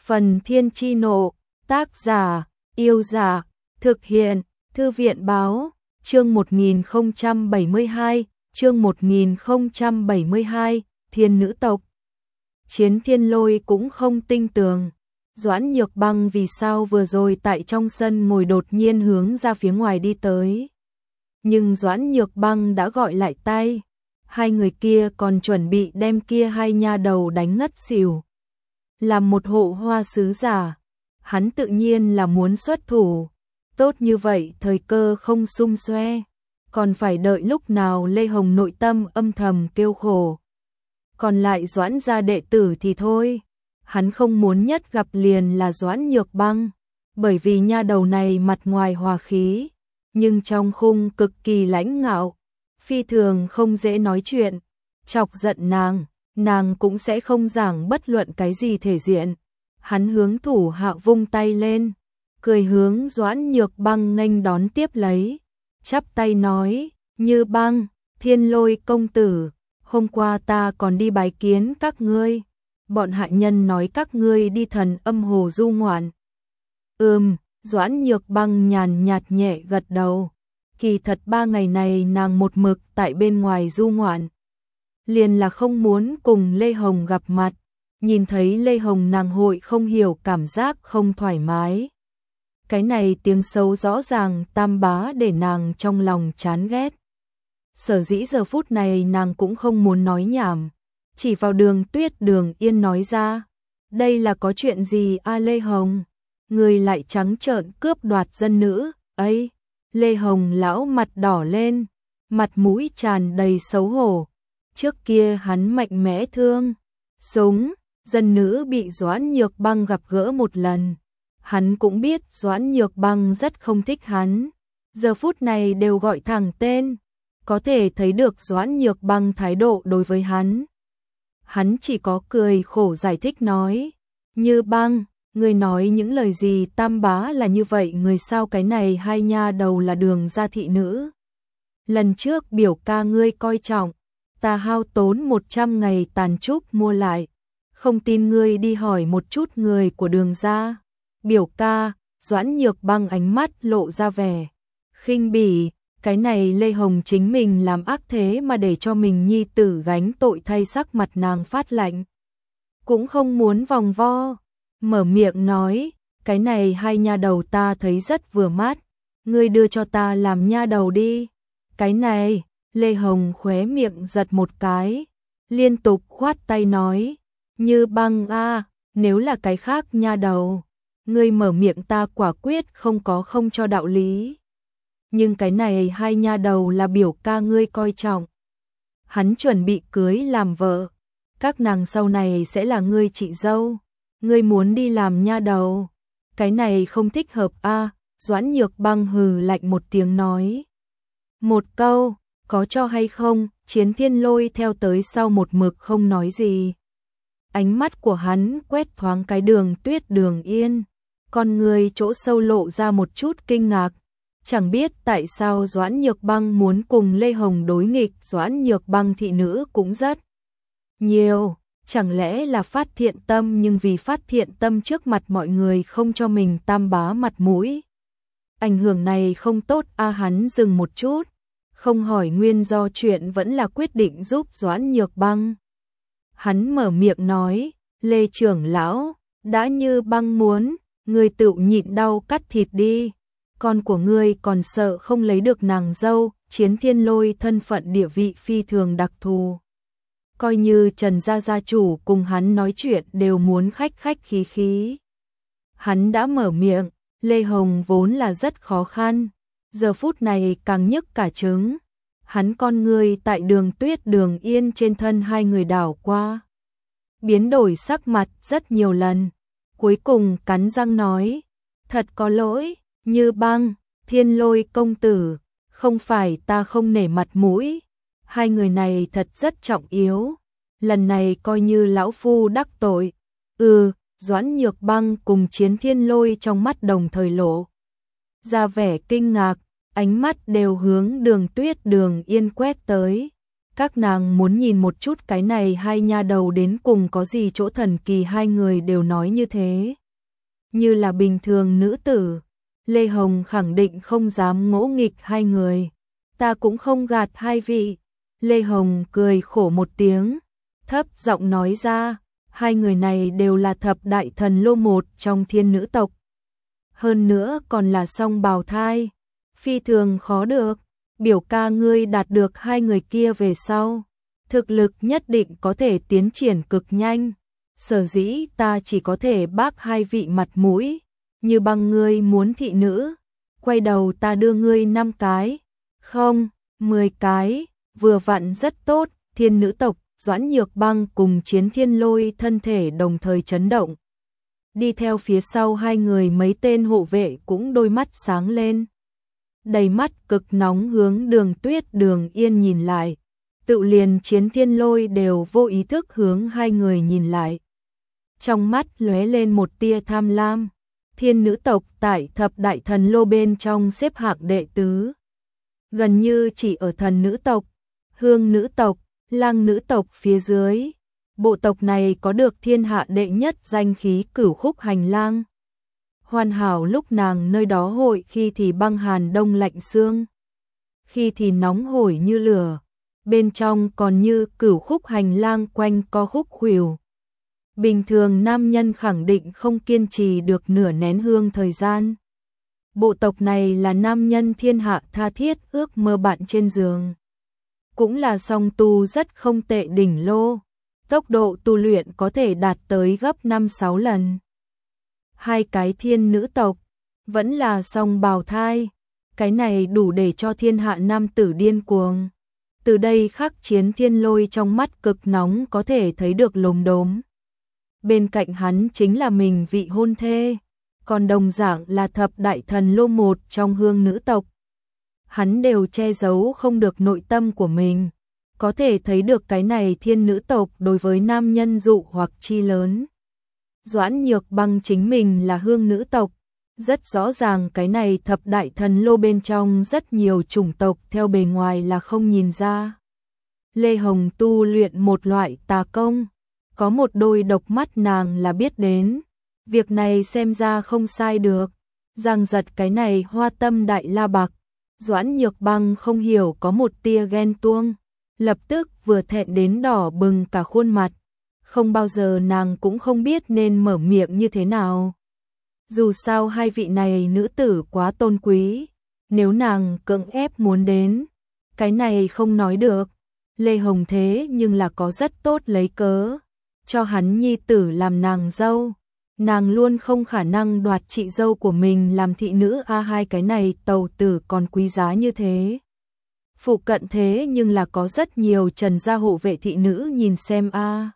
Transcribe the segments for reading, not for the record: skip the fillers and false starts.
Phần Thiên Chi Nộ, tác giả, Yêu Giả, thực hiện, Thư viện Báo, chương 1072, chương 1072, Thiên Nữ Tộc. Chiến Thiên Lôi cũng không tin tưởng, Doãn Nhược Băng vì sao vừa rồi tại trong sân ngồi đột nhiên hướng ra phía ngoài đi tới. Nhưng Doãn Nhược Băng đã gọi lại tay, hai người kia còn chuẩn bị đem kia hai nha đầu đánh ngất xỉu. Làm một hộ hoa sứ giả, hắn tự nhiên là muốn xuất thủ, tốt như vậy thời cơ không sum xoe, còn phải đợi lúc nào Lê Hồng nội tâm âm thầm kêu khổ. Còn lại Doãn gia đệ tử thì thôi, hắn không muốn nhất gặp liền là Doãn Nhược Băng, bởi vì nha đầu này mặt ngoài hòa khí, nhưng trong khung cực kỳ lãnh ngạo, phi thường không dễ nói chuyện, chọc giận nàng cũng sẽ không giảng bất luận cái gì thể diện. Hắn hướng thủ hạ vung tay lên, cười hướng Doãn Nhược Băng nghênh đón tiếp lấy, chắp tay nói, Như Băng, Thiên Lôi công tử, hôm qua ta còn đi bái kiến các ngươi, bọn hạ nhân nói các ngươi đi Thần Âm Hồ du ngoạn. Doãn Nhược Băng nhàn nhạt nhẹ gật đầu, kỳ thật 3 ngày này nàng một mực tại bên ngoài du ngoạn, liền là không muốn cùng Lê Hồng gặp mặt, nhìn thấy Lê Hồng nàng hội không hiểu cảm giác không thoải mái. Cái này tiếng xấu rõ ràng tam bá để nàng trong lòng chán ghét. Sở dĩ giờ phút này nàng cũng không muốn nói nhảm, chỉ vào Đường Tuyết Đường Yên nói ra, đây là có chuyện gì a Lê Hồng, người lại trắng trợn cướp đoạt dân nữ, ấy. Lê Hồng lão mặt đỏ lên, mặt mũi tràn đầy xấu hổ. Trước kia hắn mạnh mẽ thương súng, dân nữ bị Doãn Nhược Băng gặp gỡ một lần. Hắn cũng biết Doãn Nhược Băng rất không thích hắn, giờ phút này đều gọi thẳng tên, có thể thấy được Doãn Nhược Băng thái độ đối với hắn. Hắn chỉ có cười khổ giải thích nói, Như Băng, người nói những lời gì tam bá là như vậy người sao cái này hai nha đầu là Đường gia thị nữ. Lần trước biểu ca ngươi coi trọng, ta hao tốn 100 ngày tàn trúc mua lại, không tin ngươi đi hỏi một chút người của Đường gia. Biểu ca, Doãn Nhược Băng ánh mắt lộ ra vẻ khinh bỉ, cái này Lê Hồng chính mình làm ác thế mà để cho mình nhi tử gánh tội thay, sắc mặt nàng phát lạnh. Cũng không muốn vòng vo, mở miệng nói, cái này hai nha đầu ta thấy rất vừa mắt, ngươi đưa cho ta làm nha đầu đi. Cái này, Lê Hồng khóe miệng giật một cái, liên tục khoát tay nói, Như Băng a, nếu là cái khác nha đầu, ngươi mở miệng ta quả quyết không cho đạo lý. Nhưng cái này hai nha đầu là biểu ca ngươi coi trọng. Hắn chuẩn bị cưới làm vợ, các nàng sau này sẽ là ngươi chị dâu, ngươi muốn đi làm nha đầu, cái này không thích hợp a. Doãn Nhược Băng hừ lạnh một tiếng nói một câu, có cho hay không. Chiến Thiên Lôi theo tới sau một mực không nói gì. Ánh mắt của hắn quét thoáng cái Đường Tuyết Đường Yên, con người chỗ sâu lộ ra một chút kinh ngạc, chẳng biết tại sao Doãn Nhược Băng muốn cùng Lê Hồng đối nghịch. Doãn Nhược Băng thị nữ cũng rất nhiều, chẳng lẽ là phát thiện tâm, nhưng vì phát thiện tâm trước mặt mọi người không cho mình tam bá mặt mũi. Ảnh hưởng này không tốt a. Hắn dừng một chút, không hỏi nguyên do chuyện vẫn là quyết định giúp Doãn Nhược Băng. Hắn mở miệng nói, Lê trưởng lão, đã Như Băng muốn, ngươi tự nhịn đau cắt thịt đi, con của ngươi còn sợ không lấy được nàng dâu. Chiến Thiên Lôi thân phận địa vị phi thường đặc thù, coi như Trần gia gia chủ cùng hắn nói chuyện đều muốn khách khí khí. Hắn đã mở miệng, Lê Hồng vốn là rất khó khăn, giờ phút này càng nhức cả trứng. Hắn con người tại Đường Tuyết Đường Yên trên thân hai người đảo qua, biến đổi sắc mặt rất nhiều lần, cuối cùng cắn răng nói, thật có lỗi, Như Băng, Thiên Lôi công tử, không phải ta không nể mặt mũi, hai người này thật rất trọng yếu, lần này coi như lão phu đắc tội. Doãn Nhược Băng cùng Chiến Thiên Lôi trong mắt đồng thời lộ ra vẻ kinh ngạc, ánh mắt đều hướng Đường Tuyết Đường Yên quét tới. Các nàng muốn nhìn một chút cái này hai nha đầu đến cùng có gì chỗ thần kỳ, hai người đều nói như thế. Như là bình thường nữ tử, Lê Hồng khẳng định không dám ngỗ nghịch hai người. Ta cũng không gạt hai vị. Lê Hồng cười khổ một tiếng, thấp giọng nói ra, hai người này đều là thập đại thần lô một trong thiên nữ tộc. Hơn nữa còn là song bào thai, phi thường khó được. Biểu ca ngươi đạt được hai người kia về sau, thực lực nhất định có thể tiến triển cực nhanh. Sở dĩ ta chỉ có thể bác hai vị mặt mũi, như bằng ngươi muốn thị nữ, quay đầu ta đưa ngươi 5 cái, không, 10 cái, vừa vặn rất tốt. Thiên nữ tộc, Doãn Nhược Băng cùng Chiến Thiên Lôi thân thể đồng thời chấn động. Đi theo phía sau hai người mấy tên hộ vệ cũng đôi mắt sáng lên. Đầy mắt cực nóng hướng Đường Tuyết Đường Yên nhìn lại. Tự liền Chiến Thiên Lôi đều vô ý thức hướng hai người nhìn lại. Trong mắt lóe lên một tia tham lam. Thiên nữ tộc tại thập đại thần lô bên trong xếp hạng đệ tứ. Gần như chỉ ở thần nữ tộc, hương nữ tộc, lang nữ tộc phía dưới. Bộ tộc này có được thiên hạ đệ nhất danh khí Cửu Khúc Hành Lang. Hoàn hảo, lúc nàng nơi đó hội khi thì băng hàn đông lạnh xương, khi thì nóng hổi như lửa, bên trong còn như Cửu Khúc Hành Lang quanh co khúc khuỷu. Bình thường nam nhân khẳng định không kiên trì được nửa nén hương thời gian. Bộ tộc này là nam nhân thiên hạ tha thiết ước mơ bạn trên giường. Cũng là song tu rất không tệ đỉnh lô, tốc độ tu luyện có thể đạt tới gấp 5-6 lần. Hai cái thiên nữ tộc, vẫn là song bào thai, cái này đủ để cho thiên hạ nam tử điên cuồng. Từ đây khắc Chiến Thiên Lôi trong mắt cực nóng có thể thấy được lốm đốm. Bên cạnh hắn chính là mình vị hôn thê, còn đồng dạng là thập đại thần lô một trong hương nữ tộc. Hắn đều che giấu không được nội tâm của mình, có thể thấy được cái này thiên nữ tộc đối với nam nhân dụ hoặc chi lớn. Doãn Nhược Băng chính mình là hương nữ tộc, rất rõ ràng cái này thập đại thần lô bên trong rất nhiều chủng tộc theo bề ngoài là không nhìn ra. Lê Hồng tu luyện một loại tà công, có một đôi độc mắt nàng là biết đến, việc này xem ra không sai được. Giang giật cái này hoa tâm đại la bạc, Doãn Nhược Băng không hiểu có một tia ghen tuông, lập tức vừa thẹn đến đỏ bừng cả khuôn mặt. Không bao giờ nàng cũng không biết nên mở miệng như thế nào. Dù sao hai vị này nữ tử quá tôn quý, nếu nàng cưỡng ép muốn đến, cái này không nói được. Lê Hồng thế nhưng là có rất tốt lấy cớ, cho hắn nhi tử làm nàng dâu. Nàng luôn không khả năng đoạt chị dâu của mình làm thị nữ a, hai cái này tàu tử còn quý giá như thế. Phụ cận thế nhưng là có rất nhiều Trần gia hộ vệ thị nữ nhìn xem a.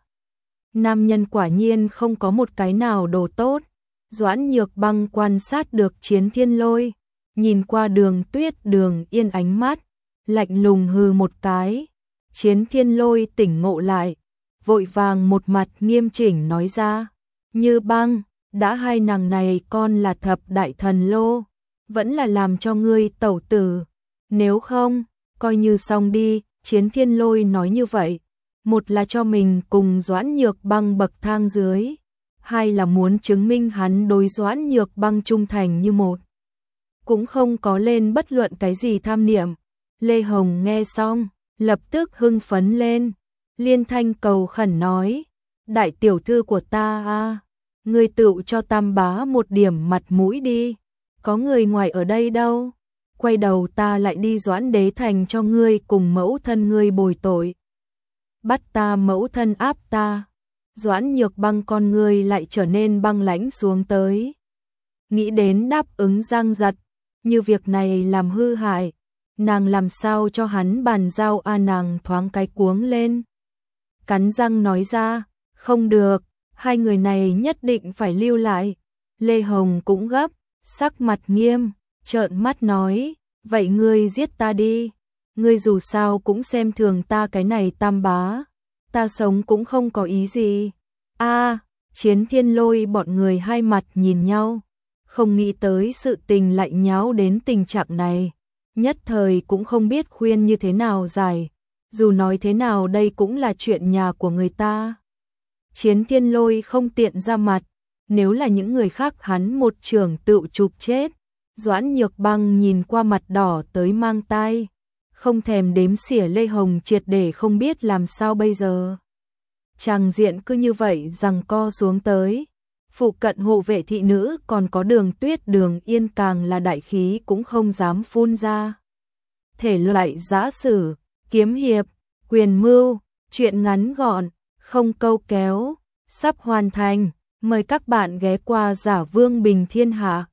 Nam nhân quả nhiên không có một cái nào đồ tốt. Doãn Nhược Băng quan sát được Chiến Thiên Lôi, nhìn qua Đường Tuyết Đường Yên ánh mắt, lạnh lùng hừ một cái. Chiến Thiên Lôi tỉnh ngộ lại, vội vàng một mặt nghiêm chỉnh nói ra, Như Băng, đã hai nàng này con là thập đại thần lô, vẫn là làm cho ngươi tẩu tử, nếu không, coi như xong đi. Chiến Thiên Lôi nói như vậy, một là cho mình cùng Doãn Nhược Băng bậc thang dưới, hai là muốn chứng minh hắn đối Doãn Nhược Băng trung thành như một. Cũng không có lên bất luận cái gì tham niệm. Lê Hồng nghe xong, lập tức hưng phấn lên, liên thanh cầu khẩn nói, đại tiểu thư của ta a, ngươi tự cho Tam bá một điểm mặt mũi đi, có người ngoài ở đây đâu, quay đầu ta lại đi Doãn Đế thành cho ngươi cùng mẫu thân ngươi bồi tội. Bắt ta mẫu thân áp ta. Doãn Nhược Băng con ngươi lại trở nên băng lãnh xuống tới. Nghĩ đến đáp ứng Giang Giật, như việc này làm hư hại, nàng làm sao cho hắn bàn giao a, nàng thoáng cái cuống lên. Cắn răng nói ra, không được, hai người này nhất định phải lưu lại. Lê Hồng cũng gấp, sắc mặt nghiêm, trợn mắt nói, vậy ngươi giết ta đi, ngươi dù sao cũng xem thường ta cái này Tam bá, ta sống cũng không có ý gì. A, Chiến Thiên Lôi bọn người hai mặt nhìn nhau, không nghĩ tới sự tình lại nháo đến tình trạng này, nhất thời cũng không biết khuyên như thế nào giải. dù nói thế nào đây cũng là chuyện nhà của người ta. Chiến Thiên Lôi không tiện ra mặt, nếu là những người khác hắn một chưởng tự chụp chết. Doãn Nhược Băng nhìn qua mặt đỏ tới mang tai, không thèm đếm xỉa Lê Hồng triệt để không biết làm sao bây giờ. Tràng diện cứ như vậy giằng co xuống tới. Phụ cận hộ vệ thị nữ còn có Đường Tuyết Đường Yên càng là đại khí cũng không dám phun ra. Thể loại giã sử, kiếm hiệp, quyền mưu, chuyện ngắn gọn, không câu kéo, sắp hoàn thành. Mời các bạn ghé qua Giả Vương Bình Thiên Hạ.